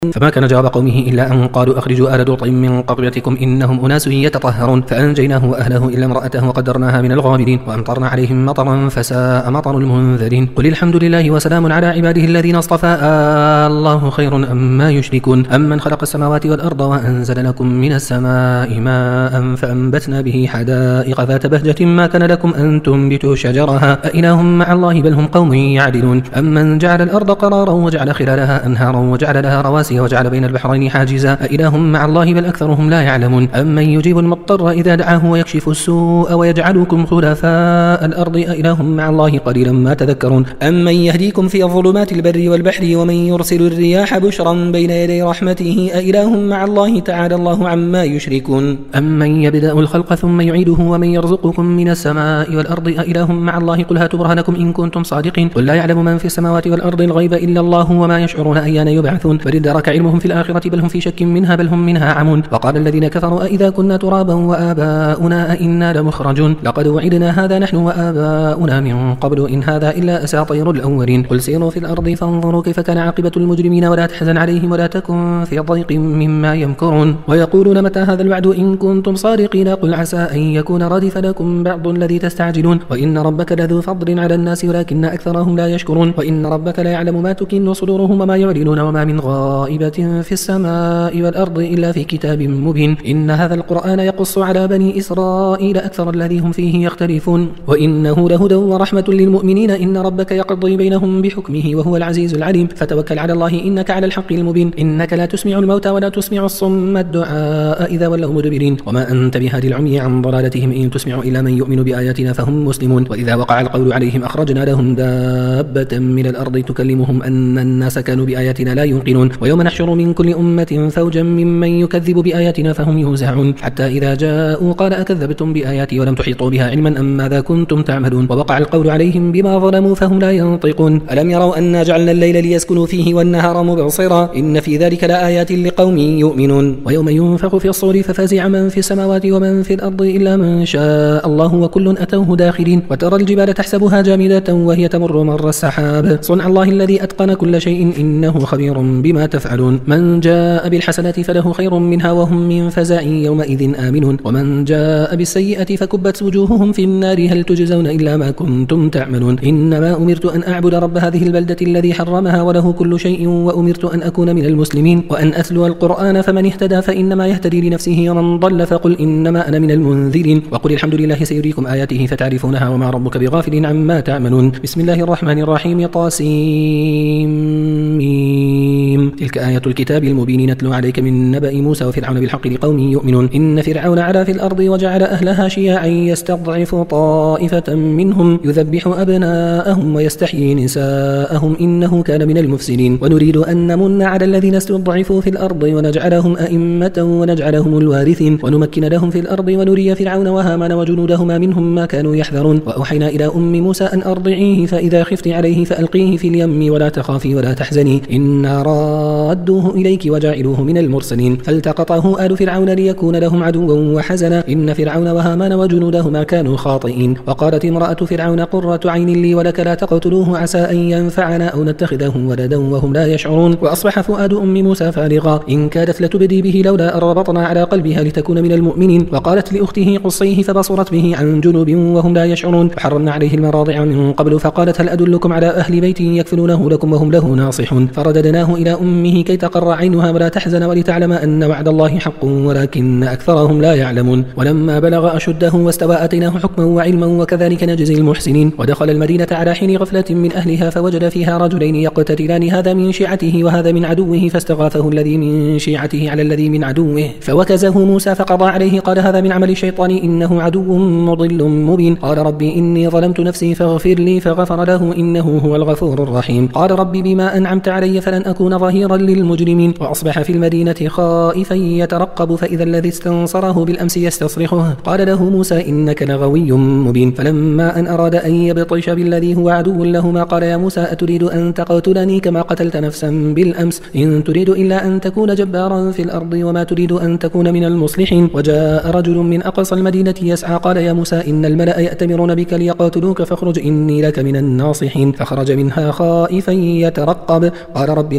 فما كان جواب قومه إلا أن قالوا أخرجوا آل لوط من قريتكم إنهم أناس يتطهرون فأنجيناه وأهله إلا امرأته وقدرناها من الغابرين وأمطرنا عليهم مطرا فساء مطر المنذرين قل الحمد لله وسلام على عباده الذين اصطفى الله خير أما يشركون أمن خلق السماوات والأرض وأنزل لكم من السماء ماء فأنبتنا به حدائق ذات بهجة ما كان لكم أن تنبتوا شجرها أإله مع الله بل هم قوم يعدلون أمن جعل الأرض قرارا وجعل خلالها أنهارا وجعل لها رواسي وجعل بين البحرين حاجزا أإله مع الله بل أكثرهم لا يعلمون أمن يجيب المضطر إذا دعاه ويكشف السوء ويجعلكم خلفاء الأرض أإله مع الله قليلا ما تذكرون أمن يهديكم في ظلمات البر والبحر ومن يرسل الرياح بشرا بين يدي رحمته أإله مع الله تعالى الله عما يشركون أمن يبدأ الخلق ثم يعيده ومن يرزقكم من السماء والأرض أإله مع الله قل هاتوا برهانكم إن كنتم صادقين قل لا يعلم من في السماوات والأرض الغيب إلا الله وما يشعرون أيان يبعثون بل ادرك علمهم في الآخرة بل هم في شك منها بل هم منها عمون وقال الذين كفروا أئذا كنا ترابا وآباؤنا أئنا لمخرجون لقد وعدنا هذا نحن وآباؤنا من قبل إن هذا إلا أساطير الأولين قل سيروا في الأرض فانظروا كيف كان عاقبة المجرمين ولا تحزن عليهم ولا تكن في ضيق مما يمكرون ويقولون متى هذا الوعد إن كنتم صادقين قل عسى أن يكون ردف لكم بعض الذي تستعجلون وإن ربك لذو فضل على الناس ولكن أكثرهم لا يشكرون وإن ربك لا يعلم ما تكن صدورهم وما يعلنون وما من غائبة في السماء والأرض إلا في كتاب مبين إن هذا القرآن يقص على بني إسرائيل أكثر الذي هم فيه يختلفون وإنه لهدى ورحمة للمؤمنين إن ربك يقضي بينهم بحكمه وهو العزيز العليم فتوكل على الله إنك على الحق المبين إنك لا تسمع الموتى ولا تسمع الصم الدعاء إذا ولوا مدبرين وما أنت بهادي العمي عن ضلالتهم إن تسمع إلى من يؤمن بآياتنا فهم مسلمون وإذا وقع القول عليهم أخرجنا لهم دابة من الأرض تكلمهم أن الناس كانوا بآياتنا لا يوقنون ويوم نحشر من كل أمة فوجا ممن يكذب بآياتنا فهم يوزعون حتى إذا جاءوا قال أكذبتم بآياتي ولم تحيطوا بها علما أم ماذا كنتم تعملون ووقع القول عليهم بما ظلموا فهم لا ينطقون ألم يروا أنا جعلنا الليل ليسكنوا فيه والنهار مبصرا إن في ذلك لآيات لقوم يؤمنون ويوم ينفخ في الصور ففزع من في السماوات ومن في الأرض إلا من شاء الله وكل أتوه داخلين وترى الجبال تحسبها جامدة وهي تمر مر السحاب صنع الله الذي أتقن كل شيء إنه خبير بما تفعلون من جاء بالحسنة فله خير منها وهم من فزع يومئذ آمنون ومن جاء بالسيئة فكبت وجوههم في النار هل تجزون إلا ما كنتم تعملون إنما أمرت أن أعبد رب هذه البلدة الذي حرمها وله كل شيء وأمرت أن أكون من المسلمين وأن أتلو القرآن فمن اهتدى فإنما يهتدي لنفسه ومن ضل فقل إنما أنا من المنذرين وقل الحمد لله سيريكم آياته فتعرفونها وما ربك بغافل عما تعملون بسم الله الرحمن الرحيم طاسيم تلك آية الكتاب المبين نتلو عليك من نبأ موسى وفرعون بالحق لقوم يؤمنون إن فرعون علا في الأرض وجعل أهلها شيعا يستضعف طائفة منهم يذبح أبناءهم ويستحيي نساءهم إنه كان من المفسدين ونريد أن نمن على الذين استضعفوا في الأرض ونجعلهم أئمة ونجعلهم الوارثين ونمكن لهم في الأرض ونري فرعون وهامان وجنودهما منهم ما كانوا يحذرون وأوحينا إلى أم موسى أن أرضعيه فإذا خفت عليه فألقيه في اليم ولا تخافي ولا تحزني إنا رادوه إليك وجاعلوه من المرسلين فالتقطه آل فرعون ليكون لهم عدوا وحزنا إن فرعون وهامان وجنودهما كانوا خاطئين وقالت امرأة فرعون قرة عين لي ولك لا تقتلوه عسى أن ينفعنا أو نتخذه ولدا وهم لا يشعرون وأصبح فؤاد أم موسى فارغا إن كادت لتبدي به لولا أن ربطنا على قلبها لتكون من المؤمنين وقالت لأخته قصيه فبصرت به عن جنوب وهم لا يشعرون فحرمنا عليه المراضع من قبل فقالت هل أدلكم على أهل بيت يكفلونه لكم وهم له ناصحون فرددناه إلى أمه كي تقر عينها ولا تحزن ولتعلم أن وعد الله حق ولكن أكثرهم لا يعلمون ولما بلغ أشده واستوى آتيناه حكما وعلما وكذلك نجزي المحسنين ودخل المدينة على حين غفلة من أهلها فوجد فيها رجلين يقتتلان هذا من شيعته وهذا من عدوه فاستغاثه الذي من شيعته على الذي من عدوه فوكزه موسى فقضى عليه قال هذا من عمل الشيطان إنه عدو مضل مبين قال ربي إني ظلمت نفسي فاغفر لي فغفر له إنه هو الغفور الرحيم قال ربي بما أنعمت علي فلن أكون ظهيرا للمجرمين وأصبح في المدينة خائفا يترقب فإذا الذي استنصره بالأمس يستصرخه قال له موسى إنك لغوي مبين فلما أن أراد أن يبطش بالذي هو عدو لهما قال يا موسى أتريد أن تقتلني كما قتلت نفسا بالأمس إن تريد إلا أن تكون جبارا في الأرض وما تريد أن تكون من المصلحين وجاء رجل من أقصى المدينة يسعى قال يا موسى إن الملأ يأتمرون بك ليقاتلوك فاخرج إني لك من الناصحين فخرج منها خائفا يترقب قال رب نجني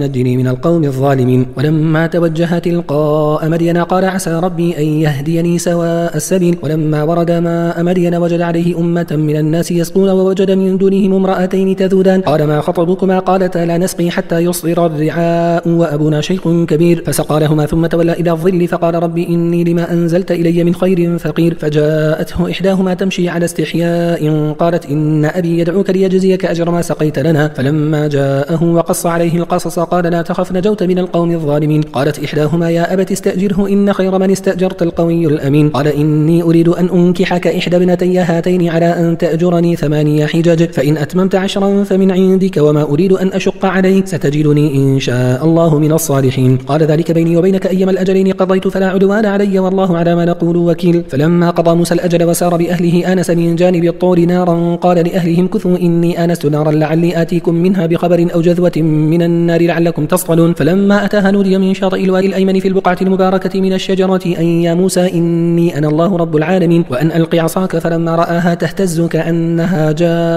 من القوم الظالمين. ولما توجه تلقاء مدين قال عسى ربي أن يهديني سواء السبيل. ولما ورد ماء مدين وجد عليه أمة من الناس يسقون ووجد من دونهم امرأتين تذودان قال ما خطبكما قالتا لا نسقي حتى يصدر الرعاء وأبونا شيخ كبير فسقى لهما ثم تولى إلى الظل فقال ربي إني لما أنزلت إلي من خير فقير. فجاءته إحداهما تمشي على استحياء قالت إن أبي يدعوك ليجزيك أجر ما سقيت لنا. فلما جاءه وقص عليه القصص قال لا تخف نجوت من القوم الظالمين. قالت إحداهما يا أبت استأجره إن خير من استأجرت القوي الأمين. قال إني أريد أن أنكحك إحدى ابنتي هاتين على أن تأجرني 8 حجج فإن أتممت 10 فمن عندك وما أريد أن أشق عليك ستجدني إن شاء الله من الصالحين. قال ذلك بيني وبينك أيما الأجلين قضيت فلا عدوان علي والله على ما نقول وكيل. فلما قضى موسى الأجل وسار بأهله آنس من جانب الطور نارا قال لأهلهم كثوا إني آنست نارا لعلي آتيكم منها بخبر أو جذوة من النار لعلكم تصطلون. فلما أتاها نودي من شاطئ الوادي الأيمن في البقعة المباركة من الشجرة أن يا موسى إني أنا الله رب العالمين وأن ألقي عصاك. فلما رآها تهتز كأنها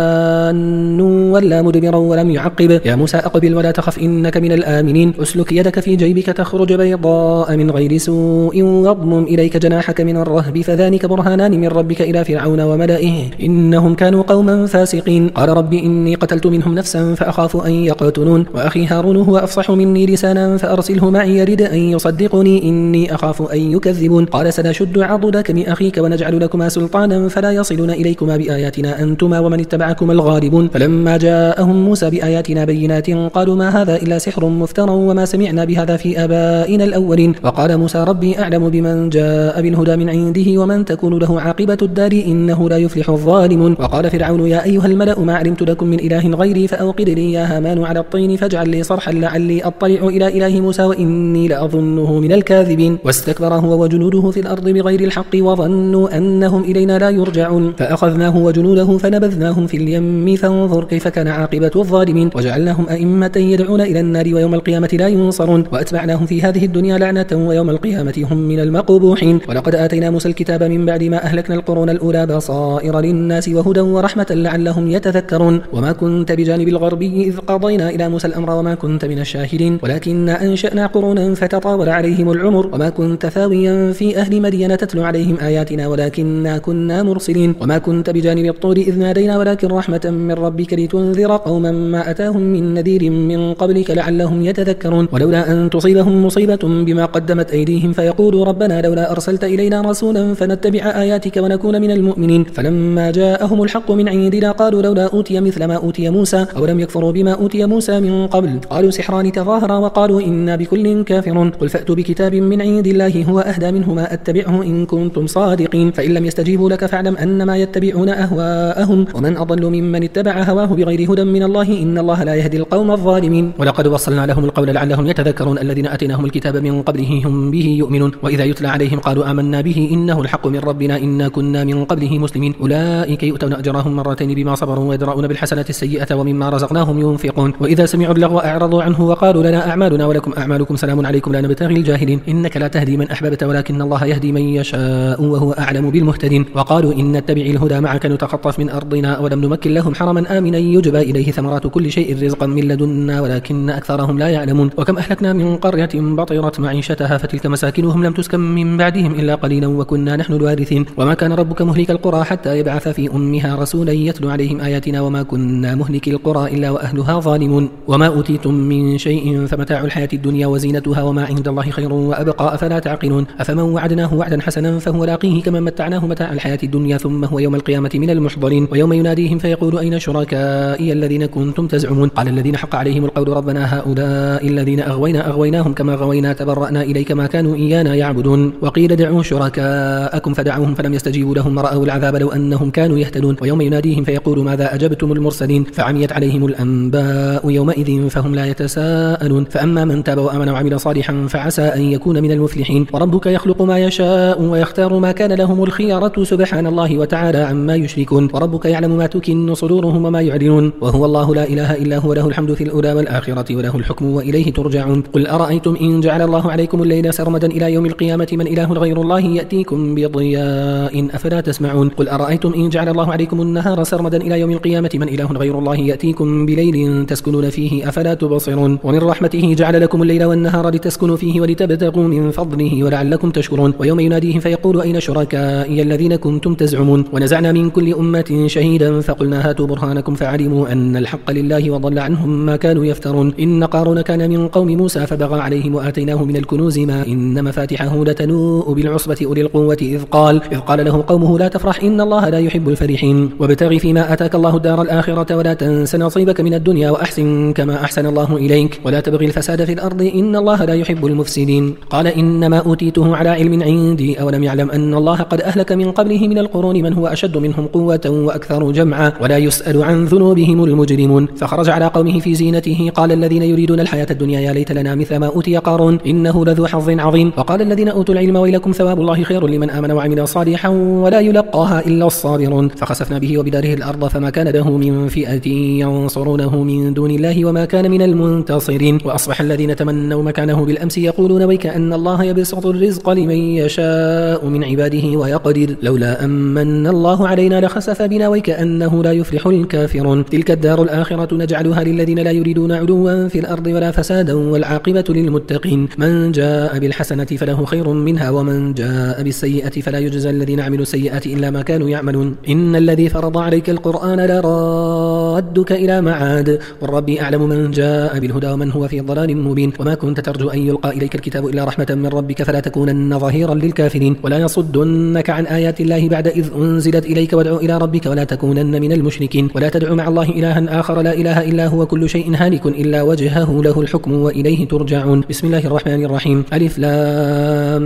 جان ولا مدبرا ولم يعقب. يا موسى أقبل ولا تخف إنك من الآمنين. أسلك يدك في جيبك تخرج بيضاء من غير سوء واضمم إليك جناحك من الرهب فذلك برهانان من ربك إلى فرعون وملئه إنهم كانوا قوما فاسقين. قال ربي إني قتلت منهم نفسا فأخاف أن يقتلون وأخي هارون هو أفصح مني لسانا فأرسله معي يرد أن يصدقني إني أخاف أن يكذبون. قال سنشد عضدك بأخيك ونجعل لكما سلطانا فلا يصلون إليكما بآياتنا أنتما ومن اتبعكما الغالبون. فلما جاءهم موسى بآياتنا بينات قالوا ما هذا إلا سحر مفترى وما سمعنا بهذا في آبائنا الأولين. وقال موسى ربي أعلم بمن جاء بالهدى من عنده ومن تكون له عاقبة الدار إنه لا يفلح الظالمون. وقال فرعون يا أيها الملأ ما علمت لكم من إله غيري فأوقد لي يا هامان على الطين فاجعل لي صرحا لعلي أطلع إلى إله موسى وإني لأظنه من الكاذبين. واستكبر هو وجنوده في الأرض بغير الحق وظنوا أنهم إلينا لا يرجعون فأخذناه وجنوده فنبذناهم في اليم فانظر كيف كان عاقبة الظالمين. وجعلناهم أئمة يدعون إلى النار ويوم القيامة لا ينصرون وأتبعناهم في هذه الدنيا لعنة ويوم القيامة هم من المقبوحين. ولقد آتينا موسى الكتاب من بعد ما أهلكنا القرون الأولى بصائر للناس وهدى ورحمة لعلهم يتذكرون. وما كنت بجانب الغربي إذ قضينا إلى موسى الأمر وما كنت من الشاهدين ولكننا أنشأنا قرونا فتطاول عليهم العمر وما كنت ثاويا في أهل مدين تتلو عليهم آياتنا ولكننا كنا مرسلين. وما كنت بجانب الطور إذ نادينا ولكن رحمة من ربك لتنذر قوما ما أتاهم من نذير من قبلك لعلهم يتذكرون. ولولا أن تصيبهم مصيبة بما قدمت أيديهم فيقولوا ربنا لولا أرسلت إلينا رسولا فنتبع آياتك ونكون من المؤمنين. فلما جاءهم الحق من عندنا قالوا لولا أوتي مثل ما أوتي موسى أولم يكفروا بما أوتي موسى من قبل قالوا سحران تظاهرا وقالوا إنا بكل كافرون. قل فأتوا بكتاب من عند الله هو أهدى منهما أتبعه إن كنتم صادقين فإن لم يستجيبوا لك فاعلم أنما يتبعون أهواءهم ومن أضل ممن اتبع هواه بغير هدى من الله إن الله لا يهدي القوم الظالمين. ولقد وصلنا لهم القول لعلهم يتذكرون الذين أتيناهم الكتاب من قبله هم به يؤمنون وإذا يتلى عليهم قالوا آمنا به إنه الحق من ربنا إنا كنا من قبله مسلمين. أولئك يؤتون أجرهم مرتين بما صبروا ويدرؤون بالحسنة السيئة ومما رزقناهم ينفقون. وإذا سمعوا اللغو أعرضوا عنه وقالوا لنا أعمالنا ولكم أعمالكم سلام عليكم لا نبتغي الجاهلين إنك لا تهدي من أحببت ولكن الله يهدي من يشاء وهو أعلم بالمهتدين. وقالوا إن نتبع الهدى معك نتخطف من أرضنا ولم نمكن لهم حرما آمنا يجبى إليه ثمرات كل شيء رزقا من لدنا ولكن أكثرهم لا يعلمون. وكم أهلكنا من قرية بطرت معيشتها فتلك مساكنهم لم تسكن من بعدهم إلا قليلا وكنا نحن الوارثين. وما كان ربك مهلك القرى حتى يبعث في أمها رسولا يتلو عليهم آياتنا وما كنا مهلك القرى إلا وأهلها ظالمون. وما أوتيتم من شيء فمتاع الحياة الدنيا وزينتها وما عند الله خير وأبقى أفلا تعقلون. أفمن وعدناه وعدا حسنا فهو لاقيه كمن متعناه متاع الحياة الدنيا ثم هو يوم القيامة من المحضرين. ويوم يناديهم فيقول أين شركائي الذين كنتم تزعمون قال الذين حق عليهم القول ربنا هؤلاء الذين أغويناهم كما غوينا تبرأنا إليك ما كانوا إيانا يعبدون. وقيل ادعوا شركاءكم فدعوهم فلم يستجيبوا لهم ورأوا العذاب لو أنهم كانوا يهتدون. ويوم يناديهم فيقول ماذا أجبتم المرسلين فعميت عليهم الأنباء يومئذ فهم لا يتساءلون. فأما من تاب وآمن وعمل صالحا فعسى أن يكون من المفلحين. وربك يخلق ما يشاء ويختار ما كان لهم الخيرة سبحان الله وتعالى عما يشركون. وربك يعلم ما تكن صدورهم وما يعلنون وهو الله لا إله إلا هو له الحمد في الأولى والآخرة وله الحكم وإليه ترجعون. قل أرأيتم إن جعل الله عليكم الليل سرمدا إلى يوم القيامة من إله غير الله يأتيكم بضياء أفلا تسمعون. قل أرأيتم إن جعل الله عليكم النهار سرمدا إلى يوم القيامة من إله غير الله يأتيكم بليل تسكنون فيه أفلا تبصرون. ومن رحمته جعل لكم الليل والنهار لتسكنوا فيه ولتبتغوا من فضله ولعلكم تشكرون ويوم يناديهم فيقول أين شركائي الذين كنتم تزعمون ونزعنا من كل أمة شهيدا فقلنا هاتوا برهانكم فعلموا أن الحق لله وضل عنهم ما كانوا يفترون إن قارون كان من قوم موسى فبغى عليهم وآتيناه من الكنوز ما إن مفاتحه لتنوء بالعصبة أولي القوة إذ قال له قومه لا تفرح إن الله لا يحب الفرحين وابتغ فيما آتاك الله الدار الآخرة ولا تنس نصيبك من الدنيا وأحسن كما أحسن الله إليك ولا تبغي الفساد في الأرض إن الله لا يحب المفسدين قال إنما أوتيته على علم عندي أولم يعلم أن الله قد أهلك من قبله من القرون من هو أشد منهم قوة وأكثر جمعا ولا يسأل عن ذنوبهم المجرمون فخرج على قومه في زينته قال الذين يريدون الحياة الدنيا يا ليت لنا مثل ما أوتي قارون إنه لذو حظ عظيم وقال الذين أوتوا العلم ويلكم ثواب الله خير لمن آمن وعمل صالحا ولا يلقاها إلا الصابرون فخسفنا به وبداره الأرض فما كان له من فئة ينصرونه من دون الله وما كان من المنتصرين وأصبح الذين تمنوا مكانه بالأمس يقولون ويك أن الله يبسط الرزق لمن يشاء من عباده ويقدر لولا أمن الله علينا لخسف بنا ويك أنه لا يفلح الكافرون تلك الدار الآخرة نجعلها للذين لا يريدون علوا في الأرض ولا فسادا والعاقبة للمتقين من جاء بالحسنة فله خير منها ومن جاء بالسيئة فلا يجزى الذين عملوا السيئات إلا ما كانوا يعملون إن الذي فرض عليك القرآن لرادك إلى معاد والرب أعلم من جاء بالهدى ومن هو في ضلال مبين وما كنت ترجو أن يلقى إليك الكتاب إلا رحمة من ربك فلا تكونن ظهيرا للكافرين ولا يصدنك عن آيات الله بعد إذ أنزلت إليك وادع إلى ربك ولا تكونن من المشركين ولا تدع مع الله إلها آخر لا إله إلا هو كل شيء هالك إلا وجهه له الحكم وإليه ترجعون بسم الله الرحمن الرحيم ألف لام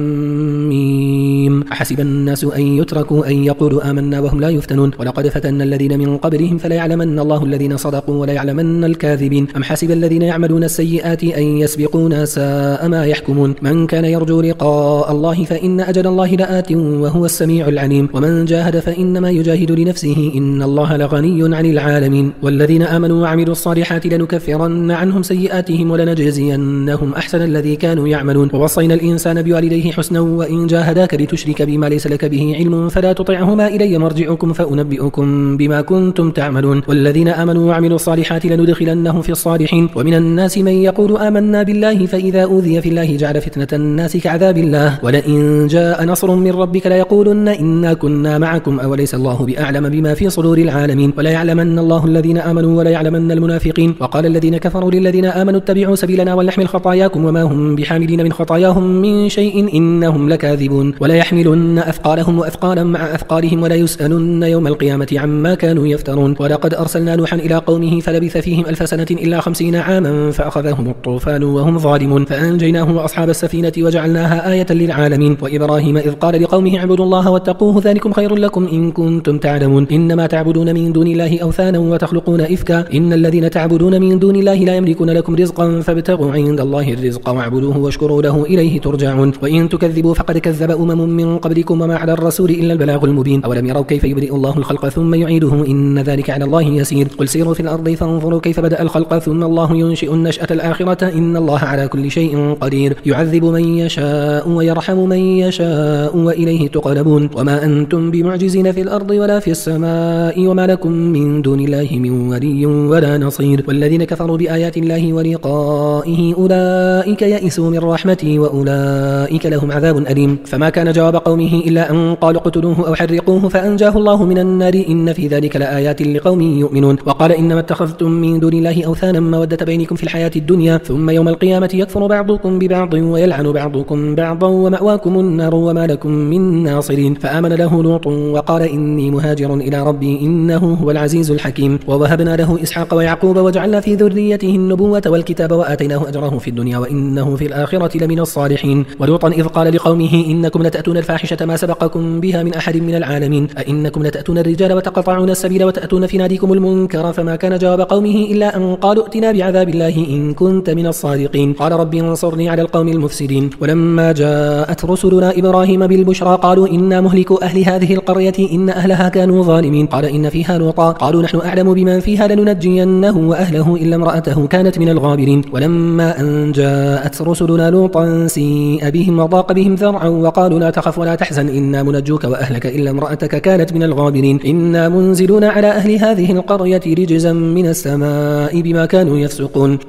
ميم أحسب الناس أن يتركوا أن يقولوا آمنا وهم لا يفتنون ولقد فتنا الذين من قبلهم فلا يعلمن الله الذين صدقوا ولا يعلمن الكاذبين أم حسب الذين يعملون السيئات أن يسبقونا ساء ما يحكمون من كان يرجو لقاء الله فإن أجل الله لآت وهو السميع العليم ومن جاهد فإنما يجاهد لنفسه إن الله لغني عن العالمين والذين آمنوا وعملوا الصالحات لنكفرن عنهم سيئاتهم ولنجزينهم أحسن الذي كانوا يعملون ووصينا الإنسان بوالديه حسنا وإن جاهداك لتشرك بما ليس لك به علم فلا تطعهما إلي مرجعكم فأنبئكم بما كنتم تعملون والذين آمنوا وعملوا الصالحات لندخلنهم في الصالحين ومن الناس من يقول آمنا بالله فإذا أوذي في الله جعل فتنة الناس كعذاب الله ولئن جاء نصر من ربك ليقولن إنا كنا معكم أوليس الله بأعلم بما في صدور العالمين ولا يعلمن الله الذين آمنوا ولا يعلمن المنافقين وقال الذين كفروا للذين آمنوا اتبعوا سبيلنا ولنحمل خطاياكم وما هم بحاملين من خطاياهم من شيء إنهم لكاذبون ولا يحملن أثقالهم وأثقالا مع أثقالهم ولا يسألن يوم القيامة عما كانوا يفترون ولقد أرسلنا نوحا إلى قومه فلبث فيهم 1000 سنة إلا 50 عاما فأخذهم الطوفان وهم ظالمون فأنجيناه وأصحاب السفينة وجعلناها آية للعالمين وإبراهيم إذ قال لقومه اعبدوا الله واتقوه ذلكم خير لكم إن كنتم تعلمون إنما تعبدون من دون الله أوثانا وتخلقون إفكا إن الذين تعبدون من دون الله لا يملكون لكم رزقا فابتغوا عند الله الرزق واعبدوه واشكروا له إليه ترجعون وإن تكذبوا فقد كذب أمم من قبلكم وما على الرسول إلا البلاغ المبين أولم يروا كيف يبدئ الله الخلق ثم يعيده إن ذلك على الله يسير قل سيروا في الأرض فانظروا كيف بدأ الخلق ثم الله ينشئ النشأة الآخرة إن الله على كل شيء قدير يعذب من يشاء ويرحم من يشاء وإليه تقلبون وما أنتم بمعجزين في الأرض ولا في السماء وما لكم من دون الله من ولي ولا نصير والذين كفروا بآيات الله ولقائه أولئك يئسوا من رحمتي وأولئك لهم عذاب أليم فما كان جواب قومه إلا أن قالوا اقتلوه أو حرقوه فأنجاه الله من النار إن في ذلك لآيات لقوم يؤمنون وقال إنما اتخذتم من دون الله أوثانا مودة بينكم في الحياة الدنيا ثم يوم القيامة يكفر بعضكم ببعض ويلعن بعضكم بعضا ومأواكم النار وما لكم من ناصرين فآمن له لوط وقال إني مهاجر إلى ربي إنه هو العزيز الحكيم ووهبنا له إسحاق ويعقوب وجعلنا في ذريته النبوة والكتاب وآتيناه أجره في الدنيا وإنه في الآخرة لمن الصالحين ولوطا إذ قال لقومه إنكم لتأتون الفاحشة ما سبقكم بها من أحد من العالمين أئنكم لتأتون الرجال وتقطعون السبيل وتأتون في ناديكم المنكر فما كان جواب قومه إلا أن قالوا ائتنا بعذاب الله إن كنت من الصادقين قال رب انصرني على القوم المفسدين ولما جاءت رسلنا إبراهيم بالبشرى قالوا إنا مهلكوا أهل هذه القرية إن أهلها كانوا ظالمين قال إن فيها لوطا قالوا نحن أعلم بمن فيها لننجينه وأهله إلا امرأته كانت من الغابرين ولما أن جاءت رسلنا لوطا سيء بهم وضاق بهم ذرعا وقالوا لا تخف ولا تحزن إنا منجوك وأهلك إلا امرأتك كانت من الغابرين إنا منزلون على أهل هذه القرية رجزا من السماء بما كانوا يفسقون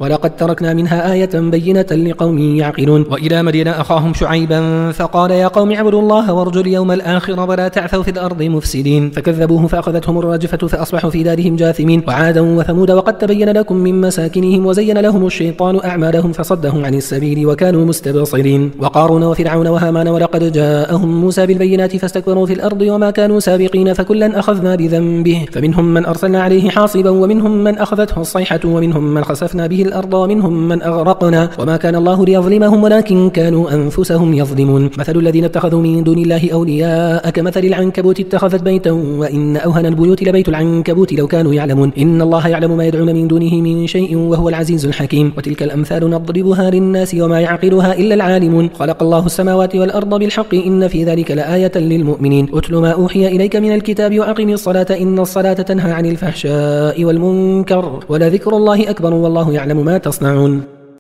ولقد تركنا منها آية بينة لقوم يعقلون. وإلى مدين أخاهم شعيبا فقال يا قوم اعبدوا الله وارجوا اليوم الآخر ولا تعثوا في الأرض مفسدين فكذبوه فأخذتهم الرجفة فأصبحوا في دارهم جاثمين. وعادا وثمود وقد تبين لكم من مساكنهم وزين لهم الشيطان أعمالهم فصدهم عن السبيل وكانوا مستبصرين. وقارون وفرعون وهامان ولقد جاءهم موسى بالبينات فاستكبروا في الأرض وما كانوا سابقين فكلا أخذنا بذنبه فمنهم من أرسلنا عليه حاصبا ومنهم من أخذته الصيحة ومنهم من خسفنا به الأرض ومنهم من أغرقنا وما كان الله ليظلمهم ولكن كانوا أنفسهم يظلمون. مثل الذين اتخذوا من دون الله أولياء كمثل العنكبوت اتخذت بيتا وإن أوهن البيوت لبيت العنكبوت لو كانوا يعلمون إن الله يعلم ما يدعون من دونه من شيء وهو العزيز الحكيم. وتلك الأمثال نضربها للناس وما يعقلها إلا العالمون. خلق الله السماوات والأرض بالحق إن في ذلك لآية للمؤمنين. أتل ما أوحي إليك من الكتاب وأقم الصلاة إن الصلاة تنهى عن الفحشاء والمنكر ولذكر الله أكبر والله يعلم ما تصنعون.